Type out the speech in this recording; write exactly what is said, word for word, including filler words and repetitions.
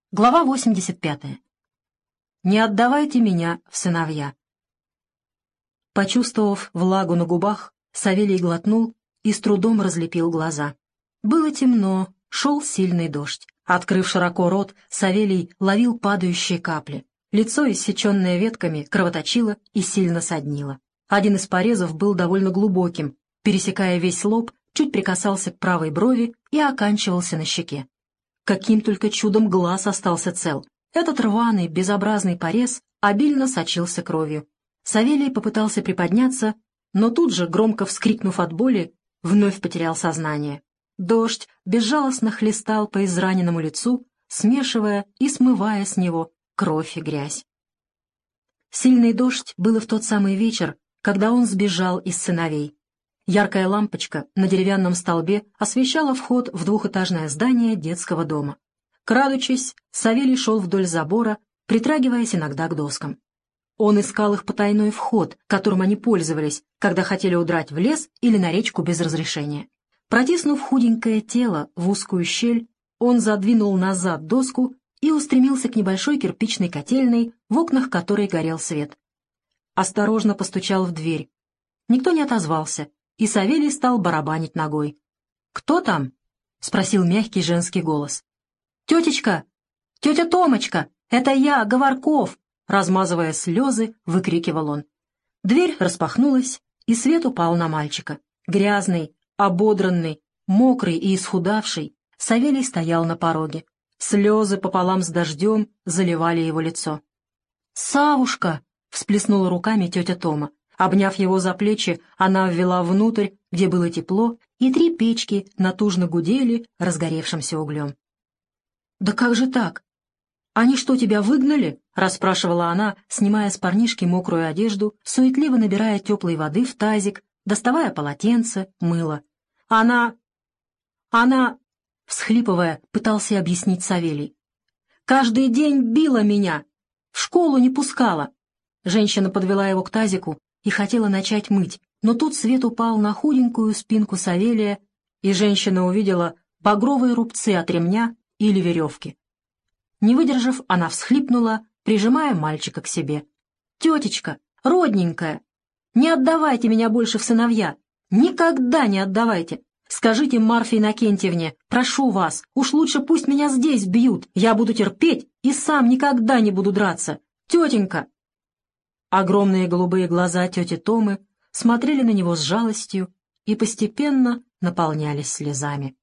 Глава восемьдесят пятая. «Не отдавайте меня в сыновья». Почувствовав влагу на губах, Савелий глотнул и с трудом разлепил глаза. Было темно, шел сильный дождь. Открыв широко рот, Савелий ловил падающие капли. Лицо, иссеченное ветками, кровоточило и сильно соднило. Один из порезов был довольно глубоким, пересекая весь лоб, чуть прикасался к правой брови и оканчивался на щеке. Каким только чудом глаз остался цел. Этот рваный, безобразный порез обильно сочился кровью. Савелий попытался приподняться, но тут же, громко вскрикнув от боли, вновь потерял сознание. Дождь безжалостно хлестал по израненному лицу, смешивая и смывая с него кровь и грязь. Сильный дождь был и в тот самый вечер, когда он сбежал из сыновей. Яркая лампочка на деревянном столбе освещала вход в двухэтажное здание детского дома. Крадучись, Савелий шел вдоль забора, притрагиваясь иногда к доскам. Он искал их потайной вход, которым они пользовались, когда хотели удрать в лес или на речку без разрешения. Протиснув худенькое тело в узкую щель, он задвинул назад доску и устремился к небольшой кирпичной котельной, в окнах которой горел свет. Осторожно постучал в дверь. Никто не отозвался, и Савелий стал барабанить ногой. «Кто там?» — спросил мягкий женский голос. «Тетечка! Тетя Томочка! Это я, Говорков!» Размазывая слезы, выкрикивал он. Дверь распахнулась, и свет упал на мальчика. Грязный, ободранный, мокрый и исхудавший, Савелий стоял на пороге. Слезы пополам с дождем заливали его лицо. «Савушка!» — всплеснула руками тетя Тома. Обняв его за плечи, она ввела внутрь, где было тепло, и три печки натужно гудели разгоревшимся углем. «Да как же так? Они что, тебя выгнали?» — расспрашивала она, снимая с парнишки мокрую одежду, суетливо набирая теплой воды в тазик, доставая полотенце, мыло. «Она... она...» — всхлипывая, пытался объяснить Савелий. «Каждый день била меня, в школу не пускала». Женщина подвела его к тазику и хотела начать мыть, но тут свет упал на худенькую спинку Савелия, и женщина увидела багровые рубцы от ремня или веревки. Не выдержав, она всхлипнула, прижимая мальчика к себе. «Тетечка, родненькая, не отдавайте меня больше в сыновья, никогда не отдавайте. Скажите Марфе Иннокентьевне, прошу вас, уж лучше пусть меня здесь бьют, я буду терпеть и сам никогда не буду драться. Тетенька!» Огромные голубые глаза тети Томы смотрели на него с жалостью и постепенно наполнялись слезами.